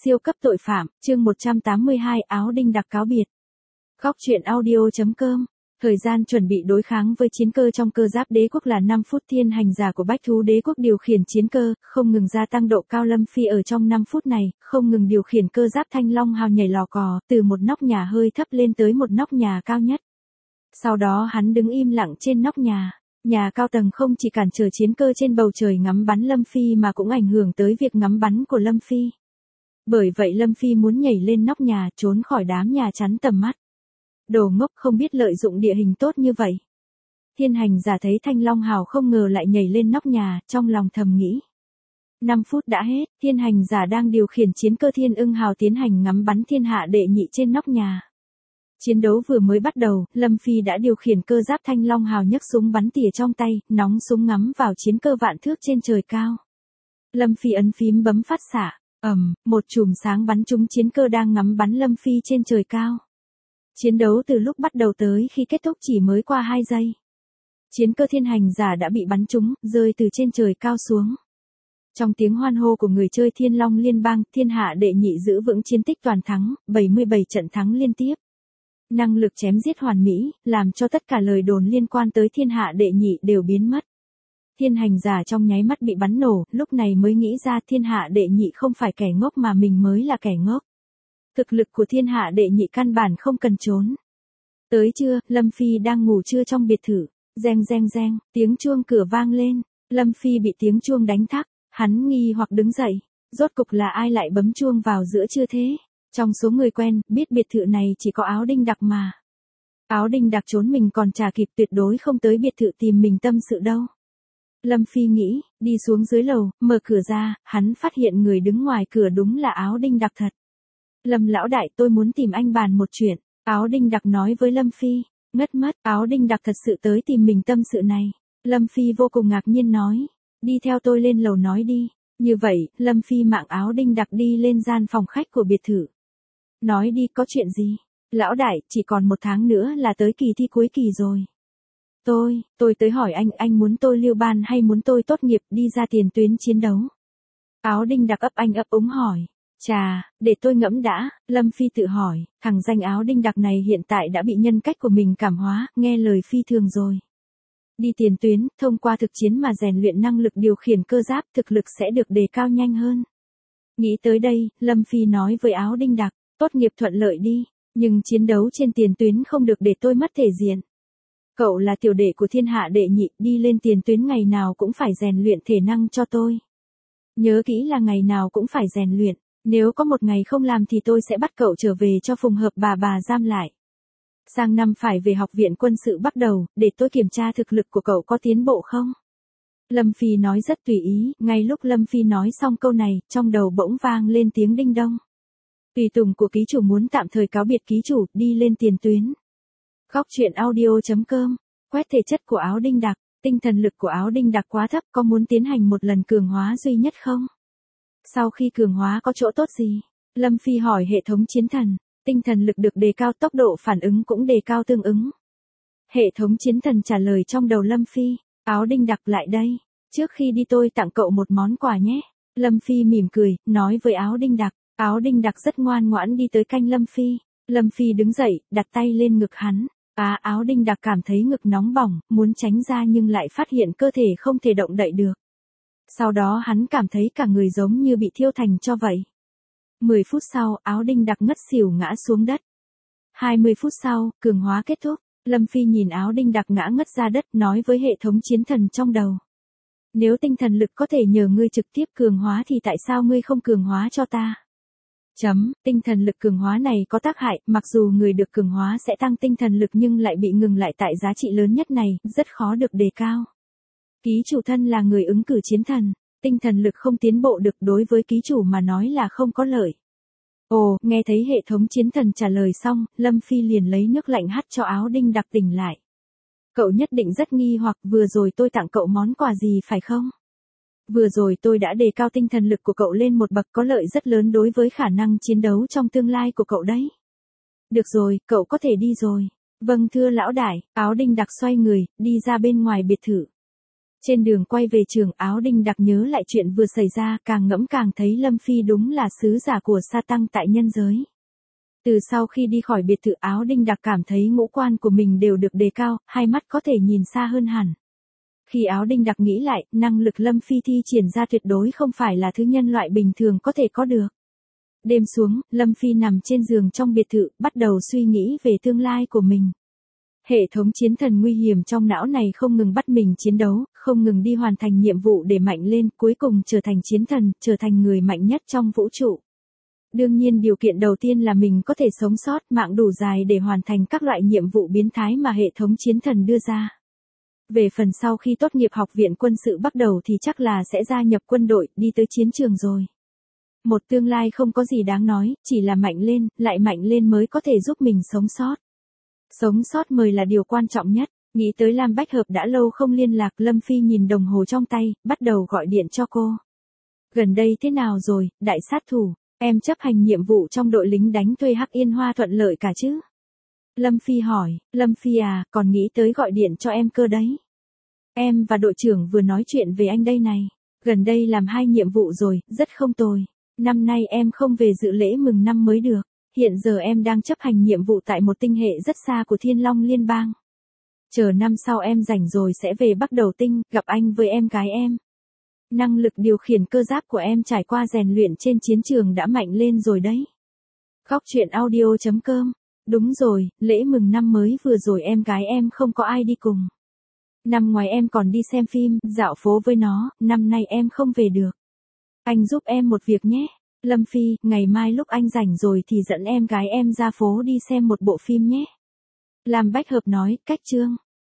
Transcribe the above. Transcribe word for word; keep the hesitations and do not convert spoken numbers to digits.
Siêu cấp tội phạm, chương một trăm tám mươi hai, áo đinh đặc cáo biệt. Góc truyện audio.com. Thời gian chuẩn bị đối kháng với chiến cơ trong cơ giáp đế quốc là năm phút. Thiên hành giả của Bách thú đế quốc điều khiển chiến cơ, không ngừng gia tăng độ cao. Lâm Phi ở trong năm phút này, không ngừng điều khiển cơ giáp Thanh Long Hào nhảy lò cò, từ một nóc nhà hơi thấp lên tới một nóc nhà cao nhất. Sau đó hắn đứng im lặng trên nóc nhà. Nhà cao tầng không chỉ cản trở chiến cơ trên bầu trời ngắm bắn Lâm Phi mà cũng ảnh hưởng tới việc ngắm bắn của Lâm Phi. Bởi vậy Lâm Phi muốn nhảy lên nóc nhà trốn khỏi đám nhà chắn tầm mắt. Đồ ngốc, không biết lợi dụng địa hình tốt như vậy. Thiên hành giả thấy Thanh Long Hào không ngờ lại nhảy lên nóc nhà, trong lòng thầm nghĩ. năm phút đã hết, thiên hành giả đang điều khiển chiến cơ Thiên Ưng Hào tiến hành ngắm bắn thiên hạ đệ nhị trên nóc nhà. Chiến đấu vừa mới bắt đầu, Lâm Phi đã điều khiển cơ giáp Thanh Long Hào nhấc súng bắn tỉa trong tay, nóng súng ngắm vào chiến cơ vạn thước trên trời cao. Lâm Phi ấn phím bấm phát xạ, ầm, một chùm sáng bắn trúng chiến cơ đang ngắm bắn Lâm Phi trên trời cao. Chiến đấu từ lúc bắt đầu tới khi kết thúc chỉ mới qua hai giây. Chiến cơ thiên hành giả đã bị bắn trúng, rơi từ trên trời cao xuống. Trong tiếng hoan hô của người chơi Thiên Long Liên bang, thiên hạ đệ nhị giữ vững chiến tích toàn thắng, bảy mươi bảy trận thắng liên tiếp. Năng lực chém giết hoàn mỹ, làm cho tất cả lời đồn liên quan tới thiên hạ đệ nhị đều biến mất. Thiên hành giả trong nháy mắt bị bắn nổ, lúc này mới nghĩ ra thiên hạ đệ nhị không phải kẻ ngốc mà mình mới là kẻ ngốc. Thực lực của thiên hạ đệ nhị căn bản không cần trốn. Tới trưa, Lâm Phi đang ngủ trưa trong biệt thự. Reng reng reng, tiếng chuông cửa vang lên. Lâm Phi bị tiếng chuông đánh thức, hắn nghi hoặc đứng dậy. Rốt cục là ai lại bấm chuông vào giữa trưa thế? Trong số người quen, biết biệt thự này chỉ có áo đinh đặc mà. Áo đinh đặc trốn mình còn chả kịp, tuyệt đối không tới biệt thự tìm mình tâm sự đâu. Lâm Phi nghĩ, đi xuống dưới lầu, mở cửa ra, hắn phát hiện người đứng ngoài cửa đúng là áo đinh đặc thật. Lâm lão đại, tôi muốn tìm anh bàn một chuyện. Áo đinh đặc nói với Lâm Phi. Ngất mất, áo đinh đặc thật sự tới tìm mình tâm sự này. Lâm Phi vô cùng ngạc nhiên nói. Đi theo tôi lên lầu nói đi. Như vậy, Lâm Phi mạng áo đinh đặc đi lên gian phòng khách của biệt thự. Nói đi, có chuyện gì? Lão đại, chỉ còn một tháng nữa là tới kỳ thi cuối kỳ rồi. Tôi, tôi tới hỏi anh, anh muốn tôi lưu ban hay muốn tôi tốt nghiệp đi ra tiền tuyến chiến đấu? Áo đinh đặc ấp anh ấp úng hỏi. Chà, để tôi ngẫm đã, Lâm Phi tự hỏi, thằng danh áo đinh đặc này hiện tại đã bị nhân cách của mình cảm hóa, nghe lời phi thường rồi. Đi tiền tuyến, thông qua thực chiến mà rèn luyện năng lực điều khiển cơ giáp, thực lực sẽ được đề cao nhanh hơn. Nghĩ tới đây, Lâm Phi nói với áo đinh đặc, tốt nghiệp thuận lợi đi, nhưng chiến đấu trên tiền tuyến không được để tôi mất thể diện. Cậu là tiểu đệ của thiên hạ đệ nhị, đi lên tiền tuyến ngày nào cũng phải rèn luyện thể năng cho tôi. Nhớ kỹ là ngày nào cũng phải rèn luyện. Nếu có một ngày không làm thì tôi sẽ bắt cậu trở về cho phùng hợp bà bà giam lại. Sang năm phải về học viện quân sự bắt đầu, để tôi kiểm tra thực lực của cậu có tiến bộ không? Lâm Phi nói rất tùy ý, ngay lúc Lâm Phi nói xong câu này, trong đầu bỗng vang lên tiếng đinh đông. Tùy tùng của ký chủ muốn tạm thời cáo biệt ký chủ, đi lên tiền tuyến. Góc truyện audio.com, quét thể chất của áo đinh đặc, tinh thần lực của áo đinh đặc quá thấp, có muốn tiến hành một lần cường hóa duy nhất không? Sau khi cường hóa có chỗ tốt gì? Lâm Phi hỏi hệ thống chiến thần, tinh thần lực được đề cao, tốc độ phản ứng cũng đề cao tương ứng. Hệ thống chiến thần trả lời trong đầu Lâm Phi, áo đinh đặc lại đây, trước khi đi tôi tặng cậu một món quà nhé. Lâm Phi mỉm cười, nói với áo đinh đặc, áo đinh đặc rất ngoan ngoãn đi tới canh Lâm Phi. Lâm Phi đứng dậy, đặt tay lên ngực hắn, à, áo đinh đặc cảm thấy ngực nóng bỏng, muốn tránh ra nhưng lại phát hiện cơ thể không thể động đậy được. Sau đó hắn cảm thấy cả người giống như bị thiêu thành tro vậy. mười phút sau, áo đinh đặc ngất xỉu ngã xuống đất. hai mươi phút sau, cường hóa kết thúc. Lâm Phi nhìn áo đinh đặc ngã ngất ra đất, nói với hệ thống chiến thần trong đầu. Nếu tinh thần lực có thể nhờ ngươi trực tiếp cường hóa thì tại sao ngươi không cường hóa cho ta? Chấm, tinh thần lực cường hóa này có tác hại, mặc dù người được cường hóa sẽ tăng tinh thần lực nhưng lại bị ngừng lại tại giá trị lớn nhất này, rất khó được đề cao. Ký chủ thân là người ứng cử chiến thần, tinh thần lực không tiến bộ được, đối với ký chủ mà nói là không có lợi. Ồ, nghe thấy hệ thống chiến thần trả lời xong, Lâm Phi liền lấy nước lạnh hắt cho áo đinh đặc tỉnh lại. Cậu nhất định rất nghi hoặc, vừa rồi tôi tặng cậu món quà gì phải không? Vừa rồi tôi đã đề cao tinh thần lực của cậu lên một bậc, có lợi rất lớn đối với khả năng chiến đấu trong tương lai của cậu đấy. Được rồi, cậu có thể đi rồi. Vâng thưa lão đại, áo đinh đặc xoay người, đi ra bên ngoài biệt thự. Trên đường quay về trường, Áo Đinh Đặc nhớ lại chuyện vừa xảy ra, càng ngẫm càng thấy Lâm Phi đúng là sứ giả của Sa Tăng tại nhân giới. Từ sau khi đi khỏi biệt thự, Áo Đinh Đặc cảm thấy ngũ quan của mình đều được đề cao, hai mắt có thể nhìn xa hơn hẳn. Khi Áo Đinh Đặc nghĩ lại, năng lực Lâm Phi thi triển ra tuyệt đối không phải là thứ nhân loại bình thường có thể có được. Đêm xuống, Lâm Phi nằm trên giường trong biệt thự, bắt đầu suy nghĩ về tương lai của mình. Hệ thống chiến thần nguy hiểm trong não này không ngừng bắt mình chiến đấu, không ngừng đi hoàn thành nhiệm vụ để mạnh lên, cuối cùng trở thành chiến thần, trở thành người mạnh nhất trong vũ trụ. Đương nhiên điều kiện đầu tiên là mình có thể sống sót, mạng đủ dài để hoàn thành các loại nhiệm vụ biến thái mà hệ thống chiến thần đưa ra. Về phần sau khi tốt nghiệp học viện quân sự bắt đầu thì chắc là sẽ gia nhập quân đội, đi tới chiến trường rồi. Một tương lai không có gì đáng nói, chỉ là mạnh lên, lại mạnh lên mới có thể giúp mình sống sót. Sống sót mới là điều quan trọng nhất. Nghĩ tới Lam Bách Hợp đã lâu không liên lạc, Lâm Phi nhìn đồng hồ trong tay, bắt đầu gọi điện cho cô. Gần đây thế nào rồi, đại sát thủ, em chấp hành nhiệm vụ trong đội lính đánh thuê Hắc Yên Hoa thuận lợi cả chứ? Lâm Phi hỏi, Lâm Phi à, còn nghĩ tới gọi điện cho em cơ đấy. Em và đội trưởng vừa nói chuyện về anh đây này. Gần đây làm hai nhiệm vụ rồi, rất không tồi. Năm nay em không về dự lễ mừng năm mới được. Hiện giờ em đang chấp hành nhiệm vụ tại một tinh hệ rất xa của Thiên Long Liên bang. Chờ năm sau em rảnh rồi sẽ về Bắc Đầu Tinh, gặp anh với em gái em. Năng lực điều khiển cơ giáp của em trải qua rèn luyện trên chiến trường đã mạnh lên rồi đấy. Góc truyện audio chấm com. Đúng rồi, lễ mừng năm mới vừa rồi em gái em không có ai đi cùng. Năm ngoài em còn đi xem phim, dạo phố với nó, năm nay em không về được. Anh giúp em một việc nhé. Lâm Phi, ngày mai lúc anh rảnh rồi thì dẫn em gái em ra phố đi xem một bộ phim nhé. Lam Bách Hợp nói, cách chương.